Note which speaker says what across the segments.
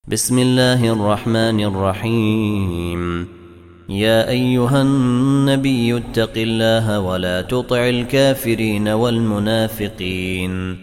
Speaker 1: بسم الله الرحمن الرحيم. يا أيها النبي اتق الله ولا تطع الكافرين والمنافقين،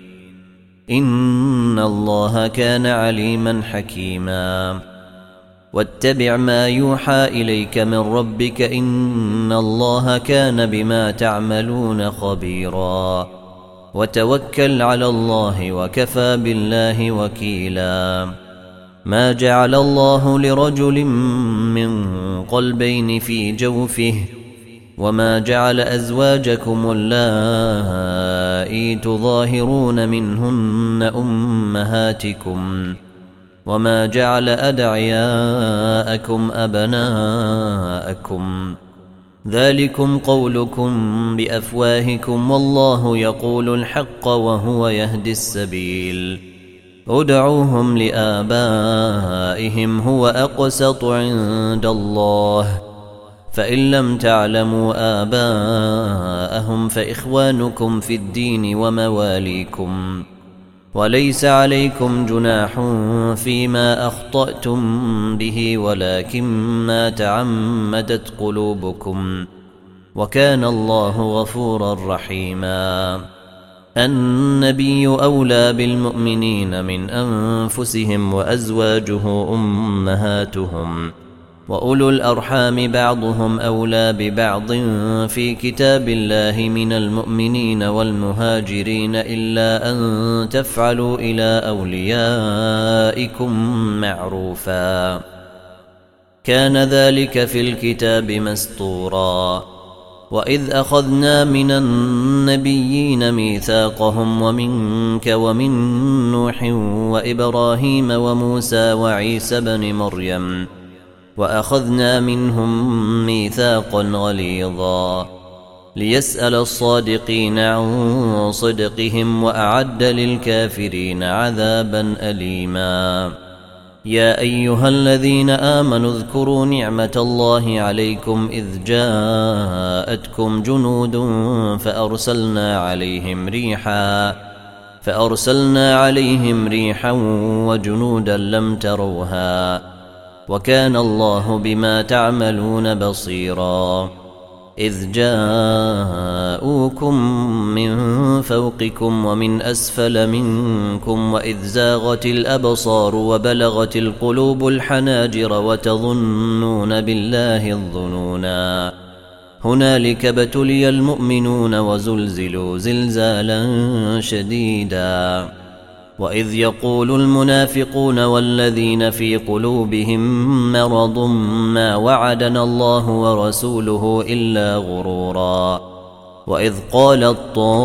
Speaker 1: إن الله كان عليما حكيما. واتبع ما يوحى إليك من ربك، إن الله كان بما تعملون خبيرا. وتوكل على الله وكفى بالله وكيلا. ما جعل الله لرجل من قلبين في جوفه، وما جعل أزواجكم اللائي تظاهرون منهن أمهاتكم، وما جعل أدعياءكم أبناءكم، ذلكم قولكم بأفواهكم، والله يقول الحق وهو يهدي السبيل. ادعوهم لآبائهم هو أقسط عند الله، فإن لم تعلموا آباءهم فإخوانكم في الدين ومواليكم، وليس عليكم جناح فيما أخطأتم به، ولكن ما تعمدت قلوبكم، وكان الله غفورا رحيما. النبي أولى بالمؤمنين من أنفسهم، وأزواجه أمهاتهم، وأولو الأرحام بعضهم أولى ببعض في كتاب الله من المؤمنين والمهاجرين، إلا أن تفعلوا إلى أوليائكم معروفا، كان ذلك في الكتاب مسطورا. وإذ أخذنا من النبيين ميثاقهم ومنك ومن نوح وإبراهيم وموسى وعيسى بن مريم، وأخذنا منهم ميثاقا غليظا، ليسأل الصادقين عن صدقهم، وأعد للكافرين عذابا أليما. يا أيها الذين آمنوا اذكروا نعمة الله عليكم إذ جاءتكم جنود فأرسلنا عليهم ريحا وجنودا لم تروها، وكان الله بما تعملون بصيرا. إذ جاءوكم من فوقكم ومن أسفل منكم، وإذ زاغت الأبصار وبلغت القلوب الحناجر، وتظنون بالله الظنونا. هنالك ابتلي المؤمنون وزلزلوا زلزالا شديدا. وإذ يقول المنافقون والذين في قلوبهم مرض ما وعدنا الله ورسوله إلا غرورا. وإذ قالت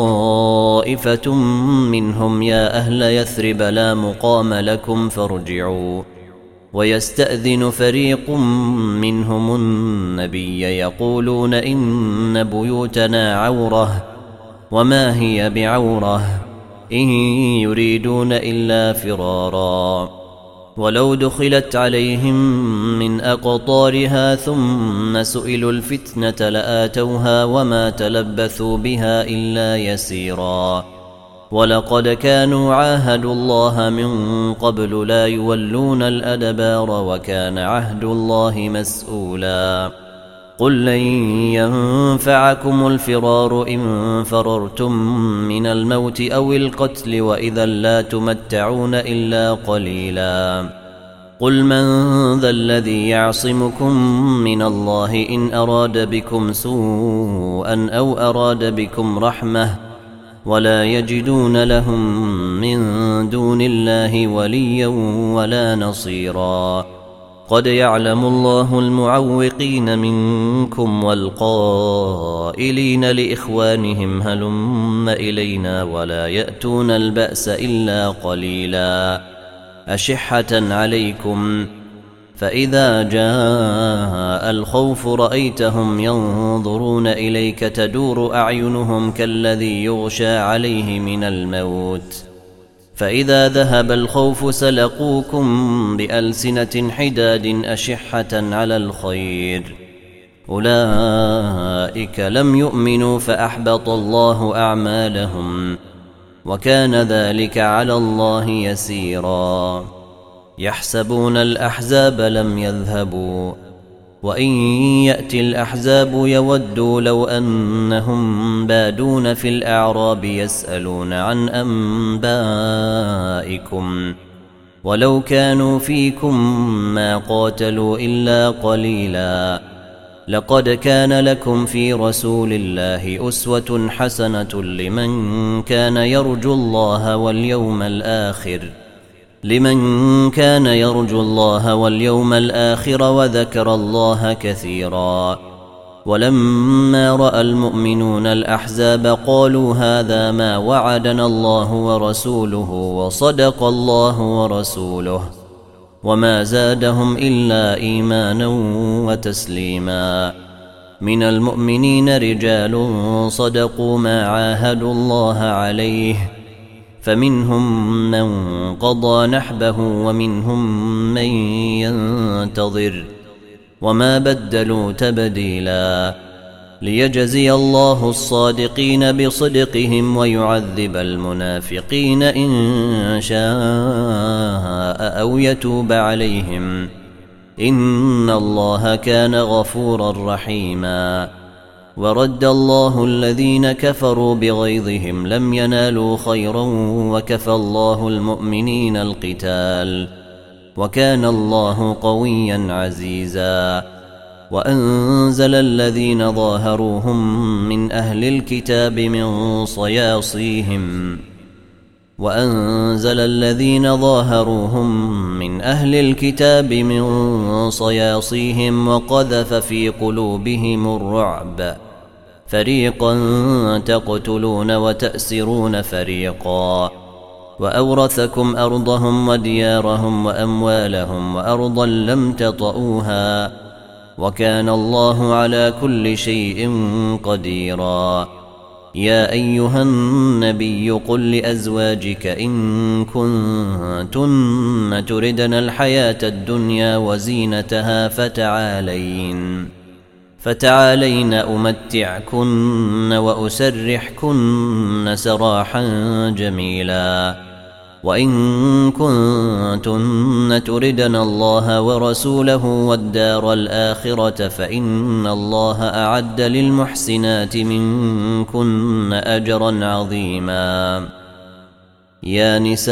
Speaker 1: طائفة منهم يا أهل يثرب لا مقام لكم فارجعوا، ويستأذن فريق منهم النبي يقولون إن بيوتنا عورة، وما هي بعورة، إن يريدون إلا فرارا. ولو دخلت عليهم من أقطارها ثم سئلوا الفتنة لآتوها، وما تلبثوا بها إلا يسيرا. ولقد كانوا عاهدوا الله من قبل لا يولون الأدبار، وكان عهد الله مسؤولا. قل لن ينفعكم الفرار إن فررتم من الموت أو القتل، وإذا لا تمتعون إلا قليلا. قل من ذا الذي يعصمكم من الله إن أراد بكم سوءا أو أراد بكم رحمة، ولا يجدون لهم من دون الله وليا ولا نصيرا. قد يعلم الله المعوقين منكم والقائلين لإخوانهم هلم إلينا، ولا يأتون البأس إلا قليلا، أشحة عليكم. فإذا جاء الخوف رأيتهم ينظرون إليك تدور أعينهم كالذي يغشى عليه من الموت، فإذا ذهب الخوف سلقوكم بألسنة حداد أشحة على الخير. أولئك لم يؤمنوا فأحبط الله أعمالهم، وكان ذلك على الله يسيرا. يحسبون الأحزاب لم يذهبوا وإن يأتي الأحزاب يودوا لو أنهم بادون في الأعراب يسألون عن أنبائكم ولو كانوا فيكم ما قاتلوا إلا قليلا لقد كان لكم في رسول الله أسوة حسنة لمن كان يرجو الله واليوم الآخر وذكر الله كثيرا. ولما رأى المؤمنون الأحزاب قالوا هذا ما وعدنا الله ورسوله وصدق الله ورسوله وما زادهم إلا إيمانا وتسليما. من المؤمنين رجال صدقوا ما عاهدوا الله عليه فمنهم من قضى نحبه ومنهم من ينتظر وما بدلوا تبديلا ليجزي الله الصادقين بصدقهم ويعذب المنافقين إن شاء أو يتوب عليهم إن الله كان غفورا رحيما. ورد الله الذين كفروا بغيظهم لم ينالوا خيرا وكفى الله المؤمنين القتال وكان الله قويا عزيزا. وأنزل الذين ظاهروهم من أهل الكتاب من صياصيهم وقذف في قلوبهم الرعب فريقا تقتلون وتأسرون فريقا وأورثكم أرضهم وديارهم وأموالهم وأرضا لم تطئوها وكان الله على كل شيء قديرا. يا أيها النبي قل لأزواجك إن كنتن تردن الحياة الدنيا وزينتها فتعالين أمتعكن وأسرحكن سراحا جميلا. وإن كنتن تردن الله ورسوله والدار الآخرة فإن الله أعد للمحسنات منكن أجرا عظيما. يا نساء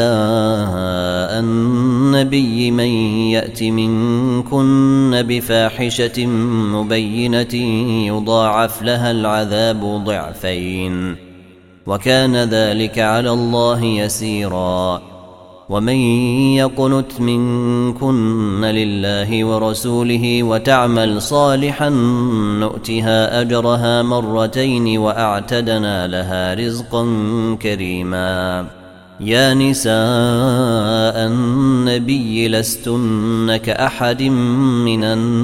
Speaker 1: النبي من يأت منكن بفاحشة مبينة يضاعف لها العذاب ضعفين وكان ذلك على الله يسيرا. ومن يقنت منكن لله ورسوله وتعمل صالحا نؤتها أجرها مرتين وأعتدنا لها رزقا كريما. يا نساء النبي لستن كأحد من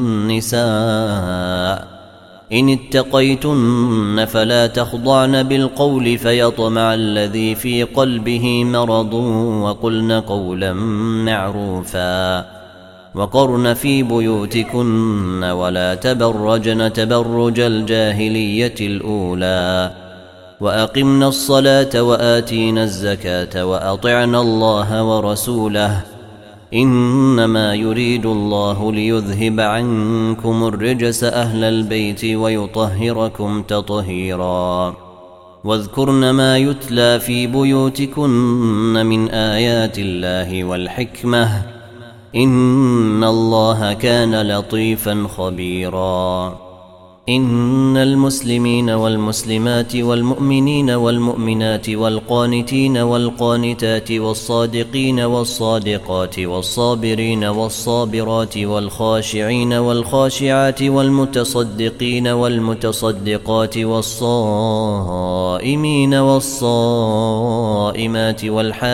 Speaker 1: النساء إن اتقيتن فلا تخضعن بالقول فيطمع الذي في قلبه مرض وقلن قولا معروفا وقرن في بيوتكن ولا تبرجن تبرج الجاهلية الأولى وأقمنا الصلاة وآتينا الزكاة وأطعنا الله ورسوله إنما يريد الله ليذهب عنكم الرجس أهل البيت ويطهركم تطهيرا. واذكرن ما يتلى في بيوتكن من آيات الله والحكمة إن الله كان لطيفا خبيرا. إن المسلمين والمسلمات والمؤمنين والمؤمنات والقانتين والقانتات والصادقين والصادقات والصابرين والصابرات والخاشعين والخاشعات والمتصدقين والمتصدقات والصائمين والصائمات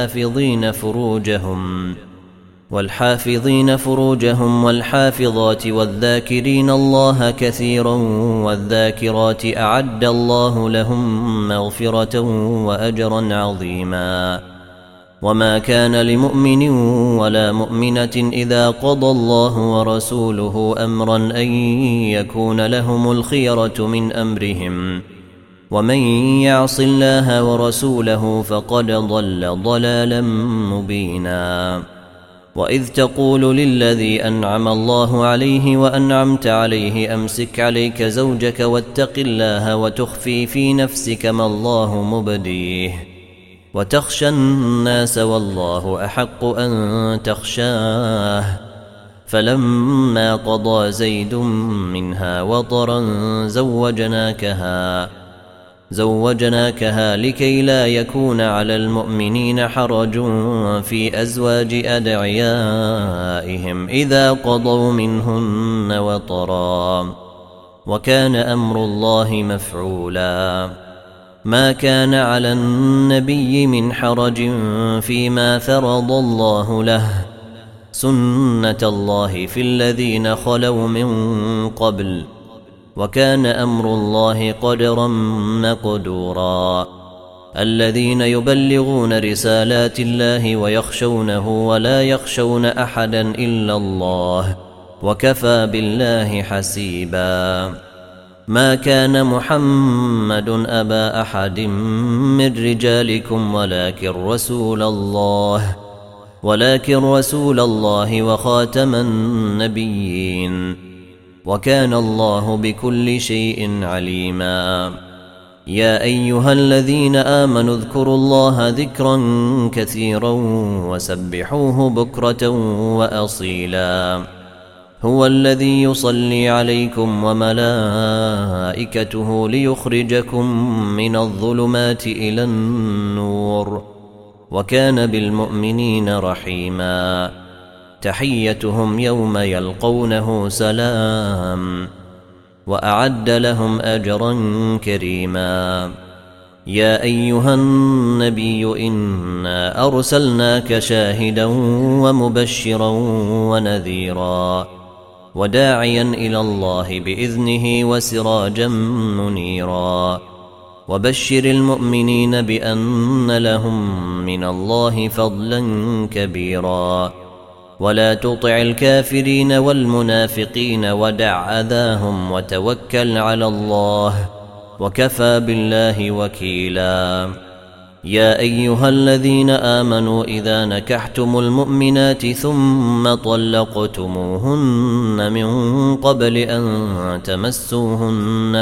Speaker 1: والحافظين فروجهم والحافظات والذاكرين الله كثيرا والذاكرات أعد الله لهم مغفرة وأجرا عظيما. وما كان لمؤمن ولا مؤمنة إذا قضى الله ورسوله أمرا أن يكون لهم الخيرة من أمرهم ومن يعص الله ورسوله فقد ضل ضلالا مبينا. وإذ تقول للذي أنعم الله عليه وأنعمت عليه أمسك عليك زوجك واتق الله وتخفي في نفسك ما الله مبديه وتخشى الناس والله أحق أن تخشاه فلما قضى زيد منها وطرا زوجناكها لكي لا يكون على المؤمنين حرج في أزواج أدعيائهم إذا قضوا منهن وطرا وكان أمر الله مفعولا ما كان على النبي من حرج فيما فرض الله له سنة الله في الذين خلوا من قبل وكان أمر الله قدرا مقدورا الذين يبلغون رسالات الله ويخشونه ولا يخشون أحدا إلا الله وكفى بالله حسيبا ما كان محمد أبا أحد من رجالكم ولكن رسول الله وخاتم النبيين وكان الله بكل شيء عليما يا أيها الذين آمنوا اذكروا الله ذكرا كثيرا وسبحوه بكرة وأصيلا هو الذي يصلي عليكم وملائكته ليخرجكم من الظلمات إلى النور وكان بالمؤمنين رحيما تحيتهم يوم يلقونه سلام وأعد لهم أجرا كريما يا أيها النبي إنا أرسلناك شاهدا ومبشرا ونذيرا وداعيا إلى الله بإذنه وسراجا منيرا وبشر المؤمنين بأن لهم من الله فضلا كبيرا ولا تطع الكافرين والمنافقين ودع أذاهم وتوكل على الله وكفى بالله وكيلا يا أيها الذين آمنوا إذا نكحتم المؤمنات ثم طلقتموهن من قبل أن تمسوهن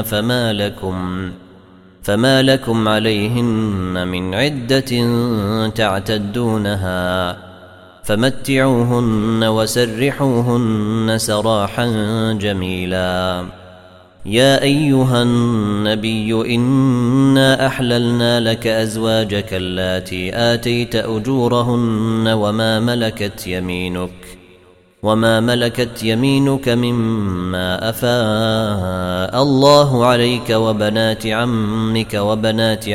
Speaker 1: فما لكم عليهن من عدة تعتدونها فمتعوهن وسرحوهن سراحا جميلا يا أيها النبي إنا أحللنا لك أزواجك اللاتي آتيت أجورهن وما ملكت يمينك مما أفاء الله عليك وبنات عمك وبنات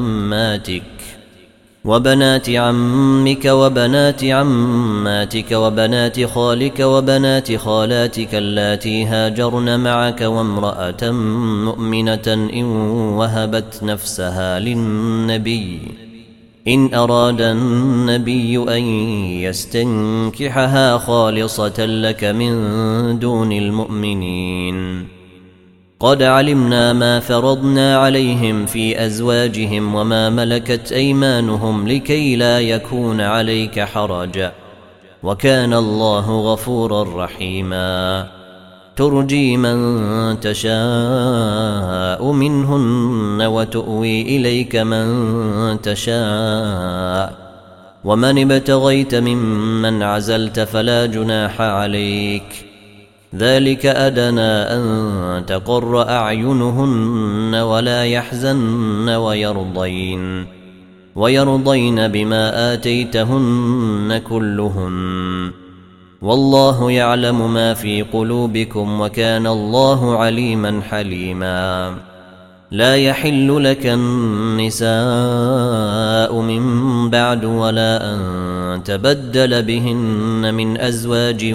Speaker 1: عماتك وبنات خالك وبنات خالاتك اللاتي هاجرن معك وامرأة مؤمنة إن وهبت نفسها للنبي إن أراد النبي أن يستنكحها خالصة لك من دون المؤمنين قد علمنا ما فرضنا عليهم في أزواجهم وما ملكت أيمانهم لكي لا يكون عليك حرج وكان الله غفورا رحيما ترجي من تشاء منهن وتؤوي إليك من تشاء ومن ابتغيت ممن عزلت فلا جناح عليك ذلك أدنى أن تقر أعينهن ولا يحزن ويرضين بما آتيتهن كلهن والله يعلم ما في قلوبكم وكان الله عليما حليما لا يحل لك النساء من بعد ولا أن تبدل بهن من أزواج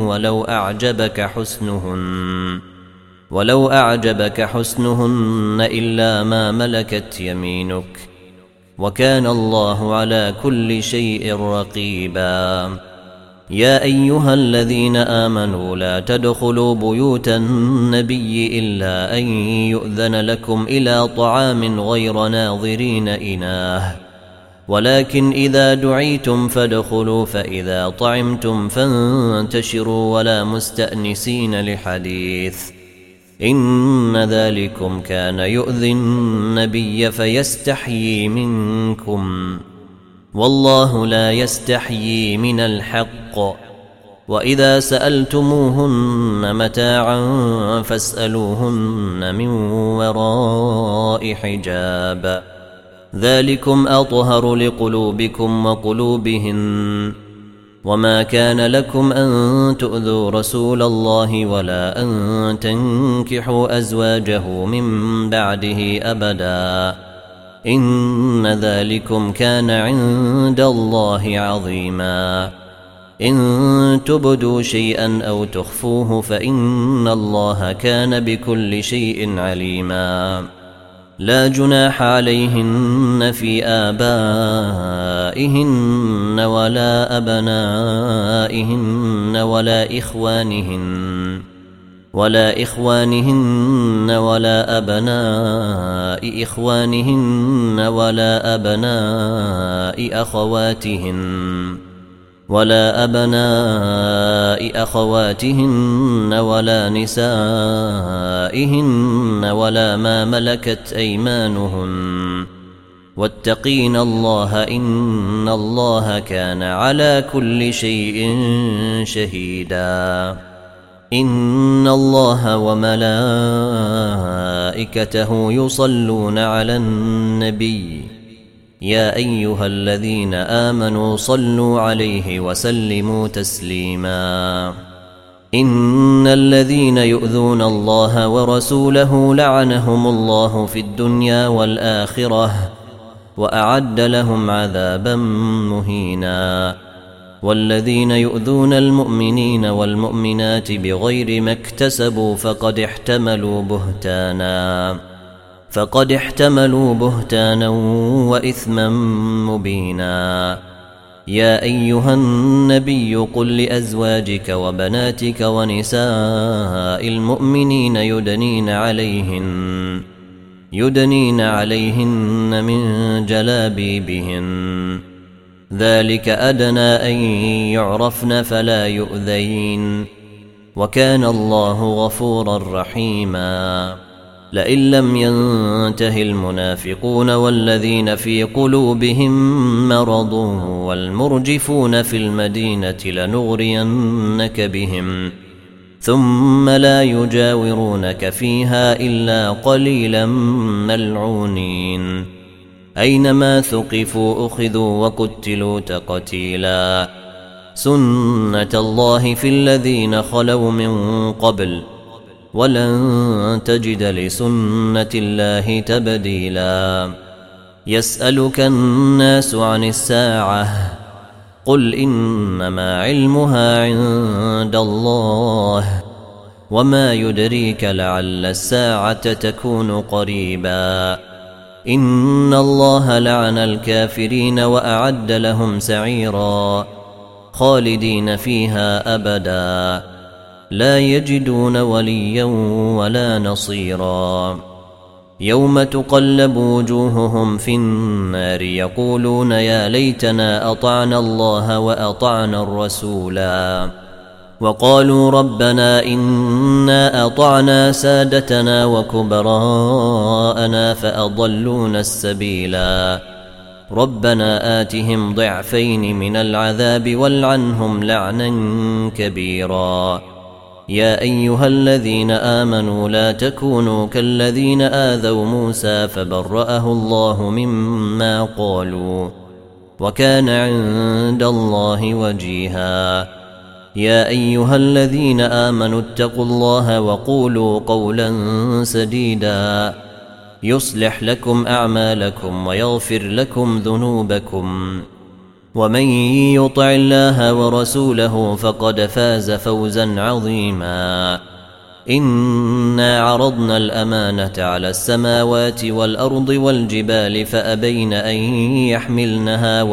Speaker 1: ولو أعجبك حسنهن إلا ما ملكت يمينك وكان الله على كل شيء رقيبا يا أيها الذين آمنوا لا تدخلوا بيوت النبي إلا أن يؤذن لكم إلى طعام غير ناظرين إناه ولكن إذا دعيتم فادخلوا فإذا طعمتم فانتشروا ولا مستأنسين لحديث إن ذلكم كان يؤذي النبي فيستحيي منكم والله لا يستحيي من الحق وإذا سألتموهن متاعا فاسألوهن من وراء حجاب ذلكم أطهر لقلوبكم وقلوبهن وما كان لكم أن تؤذوا رسول الله ولا أن تنكحوا أزواجه من بعده أبدا إن ذلكم كان عند الله عظيما إن تبدوا شيئا أو تخفوه فإن الله كان بكل شيء عليما لا جناح عليهن في آبائهن ولا أبنائهن ولا إخوانهن ولا أبناء إخوانهن ولا أبناء أخواتهن ولا نسائهن ولا ما ملكت أيمانهن واتقين الله إن الله كان على كل شيء شهيدا إن الله وملائكته يصلون على النبي يا أيها الذين آمنوا صلوا عليه وسلموا تسليما إن الذين يؤذون الله ورسوله لعنهم الله في الدنيا والآخرة وأعد لهم عذابا مهينا والذين يؤذون المؤمنين والمؤمنات بغير ما اكتسبوا فقد احتملوا بهتانا وإثما مبينا يا أيها النبي قل لأزواجك وبناتك ونساء المؤمنين يدنين عليهن من جلابيبهن ذلك أدنى أن يعرفن فلا يؤذين وكان الله غفورا رحيما لئن لم ينته المنافقون والذين في قلوبهم مرض والمرجفون في المدينة لنغرينك بهم ثم لا يجاورونك فيها إلا قليلا ملعونين أينما ثقفوا أخذوا وقتلوا تقتيلا سنة الله في الذين خلوا من قبل ولن تجد لسنة الله تبديلا يسألك الناس عن الساعة قل إنما علمها عند الله وما يدريك لعل الساعة تكون قريبا إن الله لعن الكافرين وأعد لهم سعيرا خالدين فيها أبدا لا يجدون وليا ولا نصيرا يوم تقلب وجوههم في النار يقولون يا ليتنا أطعنا الله وأطعنا الرسولا وقالوا ربنا إنا أطعنا سادتنا وكبراءنا فأضلونا السبيلا ربنا آتهم ضعفين من العذاب والعنهم لعنا كبيرا يا أيها الذين آمنوا لا تكونوا كالذين آذوا موسى فبرأه الله مما قالوا وكان عند الله وجيها يا أيها الذين آمنوا اتقوا الله وقولوا قولا سديدا يصلح لكم أعمالكم ويغفر لكم ذنوبكم ومن يطع الله ورسوله فقد فاز فوزا عظيما إنا عرضنا الأمانة على السماوات والأرض والجبال فأبين أن يحملنها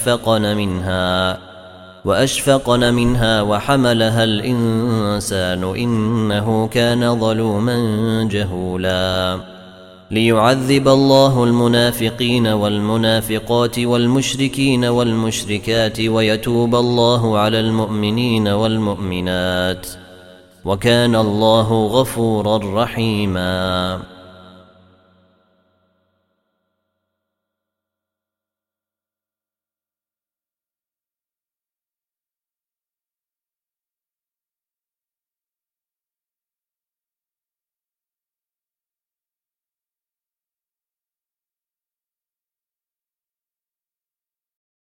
Speaker 1: وأشفقن منها وحملها الإنسان إنه كان ظلوما جهولا ليعذب الله المنافقين والمنافقات والمشركين والمشركات ويتوب الله على المؤمنين والمؤمنات وكان الله غفورا رحيما.